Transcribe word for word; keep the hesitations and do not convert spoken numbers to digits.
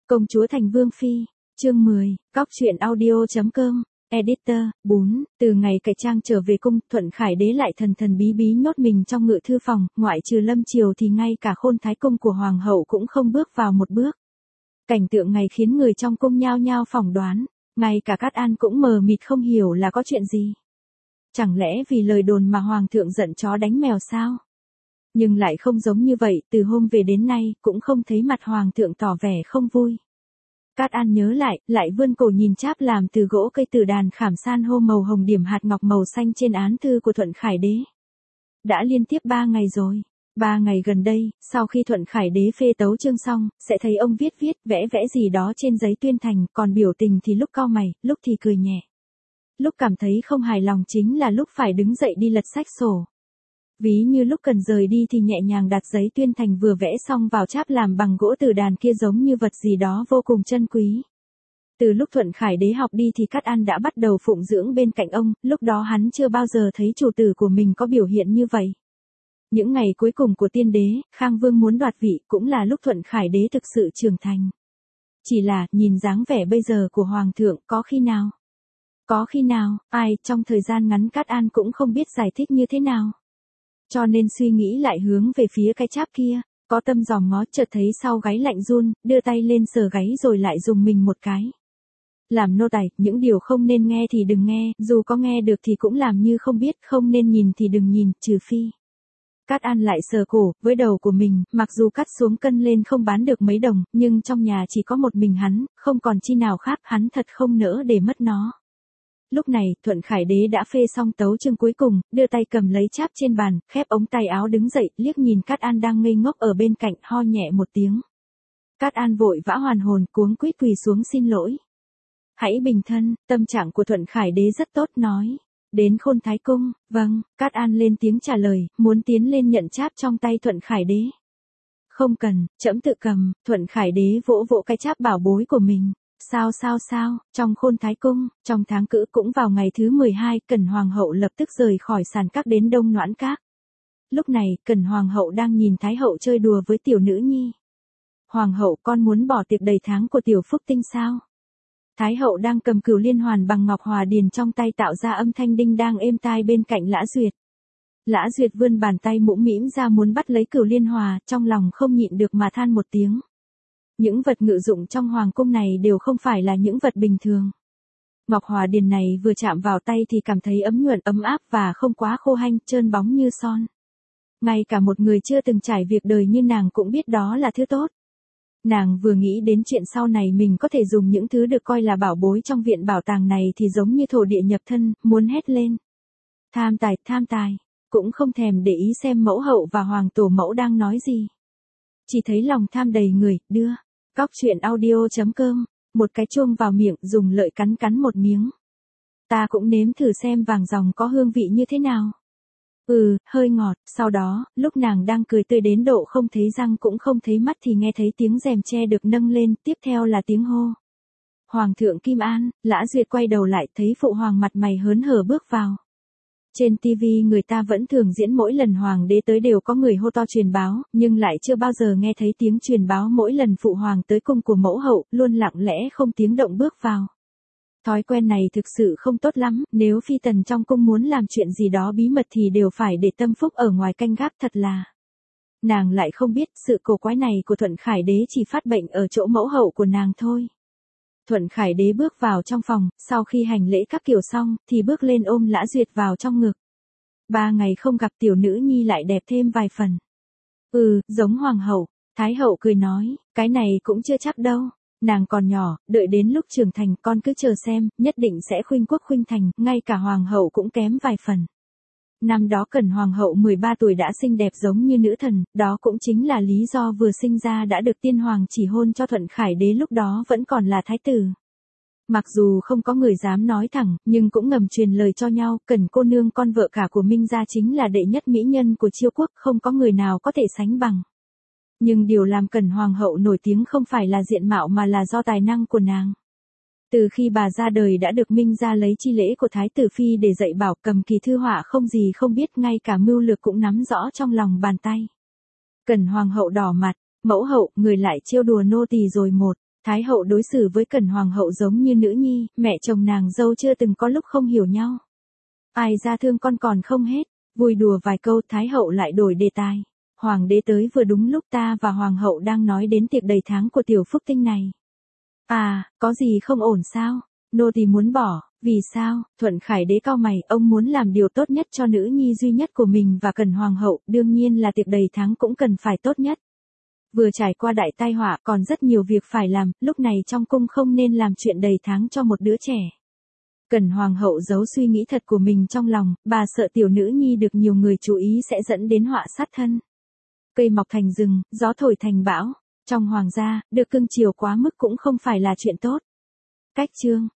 Công chúa thành vương phi, chương mười, cóc truyện audio.com, editor, bốn, từ ngày cải trang trở về cung, Thuận Khải đế lại thần thần bí bí nhốt mình trong ngự thư phòng, ngoại trừ Lâm Triều thì ngay cả khôn thái cung của hoàng hậu cũng không bước vào một bước. Cảnh tượng này khiến người trong cung nhao nhao phỏng đoán, ngay cả Cát An cũng mờ mịt không hiểu là có chuyện gì. Chẳng lẽ vì lời đồn mà hoàng thượng giận chó đánh mèo sao? Nhưng lại không giống như vậy, từ hôm về đến nay, cũng không thấy mặt hoàng thượng tỏ vẻ không vui. Cát An nhớ lại, lại vươn cổ nhìn cháp làm từ gỗ cây tử đàn khảm san hô màu hồng điểm hạt ngọc màu xanh trên án thư của Thuận Khải đế. Đã liên tiếp ba ngày rồi. Ba ngày gần đây, sau khi Thuận Khải đế phê tấu chương xong, sẽ thấy ông viết viết, vẽ vẽ gì đó trên giấy tuyên thành, còn biểu tình thì lúc cau mày, lúc thì cười nhẹ. Lúc cảm thấy không hài lòng chính là lúc phải đứng dậy đi lật sách sổ. Ví như lúc cần rời đi thì nhẹ nhàng đặt giấy tuyên thành vừa vẽ xong vào cháp làm bằng gỗ tử đàn kia giống như vật gì đó vô cùng chân quý. Từ lúc Thuận Khải đế học đi thì Cát An đã bắt đầu phụng dưỡng bên cạnh ông, lúc đó hắn chưa bao giờ thấy chủ tử của mình có biểu hiện như vậy. Những ngày cuối cùng của tiên đế, Khang Vương muốn đoạt vị cũng là lúc Thuận Khải đế thực sự trưởng thành. Chỉ là, nhìn dáng vẻ bây giờ của Hoàng thượng có khi nào? Có khi nào, ai, trong thời gian ngắn Cát An cũng không biết giải thích như thế nào. Cho nên suy nghĩ lại hướng về phía cái cháp kia, có tâm dòm ngó chợt thấy sau gáy lạnh run, đưa tay lên sờ gáy rồi lại dùng mình một cái. Làm nô tài, những điều không nên nghe thì đừng nghe, dù có nghe được thì cũng làm như không biết, không nên nhìn thì đừng nhìn, trừ phi. Cát An lại sờ cổ, với đầu của mình, mặc dù cắt xuống cân lên không bán được mấy đồng, nhưng trong nhà chỉ có một mình hắn, không còn chi nào khác, hắn thật không nỡ để mất nó. Lúc này, Thuận Khải đế đã phê xong tấu chương cuối cùng, đưa tay cầm lấy cháp trên bàn, khép ống tay áo đứng dậy, liếc nhìn Cát An đang ngây ngốc ở bên cạnh, ho nhẹ một tiếng. Cát An vội vã hoàn hồn, cuống quýt quỳ xuống xin lỗi. Hãy bình thân, tâm trạng của Thuận Khải đế rất tốt, nói. Đến khôn thái cung, vâng, Cát An lên tiếng trả lời, muốn tiến lên nhận cháp trong tay Thuận Khải đế. Không cần, trẫm tự cầm, Thuận Khải đế vỗ vỗ cái cháp bảo bối của mình. Sao sao sao, trong khôn thái cung, trong tháng cữ cũng vào ngày thứ mười hai, Cẩn Hoàng hậu lập tức rời khỏi sàn các đến Đông Noãn Các. Lúc này, Cẩn Hoàng hậu đang nhìn Thái hậu chơi đùa với tiểu nữ nhi. Hoàng hậu, con muốn bỏ tiệc đầy tháng của tiểu phúc tinh sao? Thái hậu đang cầm cửu liên hoàn bằng ngọc hòa điền trong tay tạo ra âm thanh đinh đang êm tai bên cạnh Lã Duyệt. Lã Duyệt vươn bàn tay mũm mĩm ra muốn bắt lấy cửu liên hòa, trong lòng không nhịn được mà than một tiếng. Những vật ngự dụng trong hoàng cung này đều không phải là những vật bình thường. Ngọc hòa điền này vừa chạm vào tay thì cảm thấy ấm nhuận ấm áp và không quá khô hanh, trơn bóng như son. Ngay cả một người chưa từng trải việc đời như nàng cũng biết đó là thứ tốt. Nàng vừa nghĩ đến chuyện sau này mình có thể dùng những thứ được coi là bảo bối trong viện bảo tàng này thì giống như thổ địa nhập thân, muốn hét lên. Tham tài, tham tài, cũng không thèm để ý xem mẫu hậu và hoàng tổ mẫu đang nói gì. Chỉ thấy lòng tham đầy người, đưa. Cóc truyện audio.com, một cái chuông vào miệng, dùng lợi cắn cắn một miếng. Ta cũng nếm thử xem vàng ròng có hương vị như thế nào. Ừ, hơi ngọt, sau đó, lúc nàng đang cười tươi đến độ không thấy răng cũng không thấy mắt thì nghe thấy tiếng rèm tre được nâng lên, tiếp theo là tiếng hô. Hoàng thượng Kim An, Lã Duyệt quay đầu lại thấy phụ hoàng mặt mày hớn hở bước vào. Trên tivi người ta vẫn thường diễn mỗi lần hoàng đế tới đều có người hô to truyền báo, nhưng lại chưa bao giờ nghe thấy tiếng truyền báo mỗi lần phụ hoàng tới cung của mẫu hậu, luôn lặng lẽ không tiếng động bước vào. Thói quen này thực sự không tốt lắm, nếu phi tần trong cung muốn làm chuyện gì đó bí mật thì đều phải để tâm phúc ở ngoài canh gác, thật là. Nàng lại không biết sự cổ quái này của Thuận Khải đế chỉ phát bệnh ở chỗ mẫu hậu của nàng thôi. Thuận Khải đế bước vào trong phòng, sau khi hành lễ các kiểu xong, thì bước lên ôm Lã Duyệt vào trong ngực. Ba ngày không gặp tiểu nữ nhi lại đẹp thêm vài phần. Ừ, giống hoàng hậu, Thái hậu cười nói, cái này cũng chưa chắc đâu. Nàng còn nhỏ, đợi đến lúc trưởng thành con cứ chờ xem, nhất định sẽ khuynh quốc khuynh thành, ngay cả hoàng hậu cũng kém vài phần. Năm đó Cẩn Hoàng hậu mười ba tuổi đã xinh đẹp giống như nữ thần, đó cũng chính là lý do vừa sinh ra đã được tiên hoàng chỉ hôn cho Thuận Khải đế lúc đó vẫn còn là thái tử. Mặc dù không có người dám nói thẳng, nhưng cũng ngầm truyền lời cho nhau, Cẩn cô nương con vợ cả của Minh gia chính là đệ nhất mỹ nhân của Chiêu quốc, không có người nào có thể sánh bằng. Nhưng điều làm Cẩn Hoàng hậu nổi tiếng không phải là diện mạo mà là do tài năng của nàng. Từ khi bà ra đời đã được Minh gia lấy chi lễ của Thái tử Phi để dạy bảo, cầm kỳ thư họa không gì không biết, ngay cả mưu lược cũng nắm rõ trong lòng bàn tay. Cẩn Hoàng hậu đỏ mặt, mẫu hậu, người lại trêu đùa nô tỳ rồi một. Thái hậu đối xử với Cẩn hoàng hậu giống như nữ nhi, mẹ chồng nàng dâu chưa từng có lúc không hiểu nhau. Ai ra thương con còn không hết, vui đùa vài câu Thái hậu lại đổi đề tài. Hoàng đế tới vừa đúng lúc ta và hoàng hậu đang nói đến tiệc đầy tháng của tiểu phúc tinh này. À, có gì không ổn sao? Nô tỳ muốn bỏ, vì sao? Thuận Khải đế cau mày, ông muốn làm điều tốt nhất cho nữ nhi duy nhất của mình và Cẩn hoàng hậu, đương nhiên là tiệc đầy tháng cũng cần phải tốt nhất. Vừa trải qua đại tai họa còn rất nhiều việc phải làm, lúc này trong cung không nên làm chuyện đầy tháng cho một đứa trẻ. Cẩn hoàng hậu giấu suy nghĩ thật của mình trong lòng, bà sợ tiểu nữ nhi được nhiều người chú ý sẽ dẫn đến họa sát thân. Cây mọc thành rừng, gió thổi thành bão. Trong hoàng gia, được cưng chiều quá mức cũng không phải là chuyện tốt. Cách chương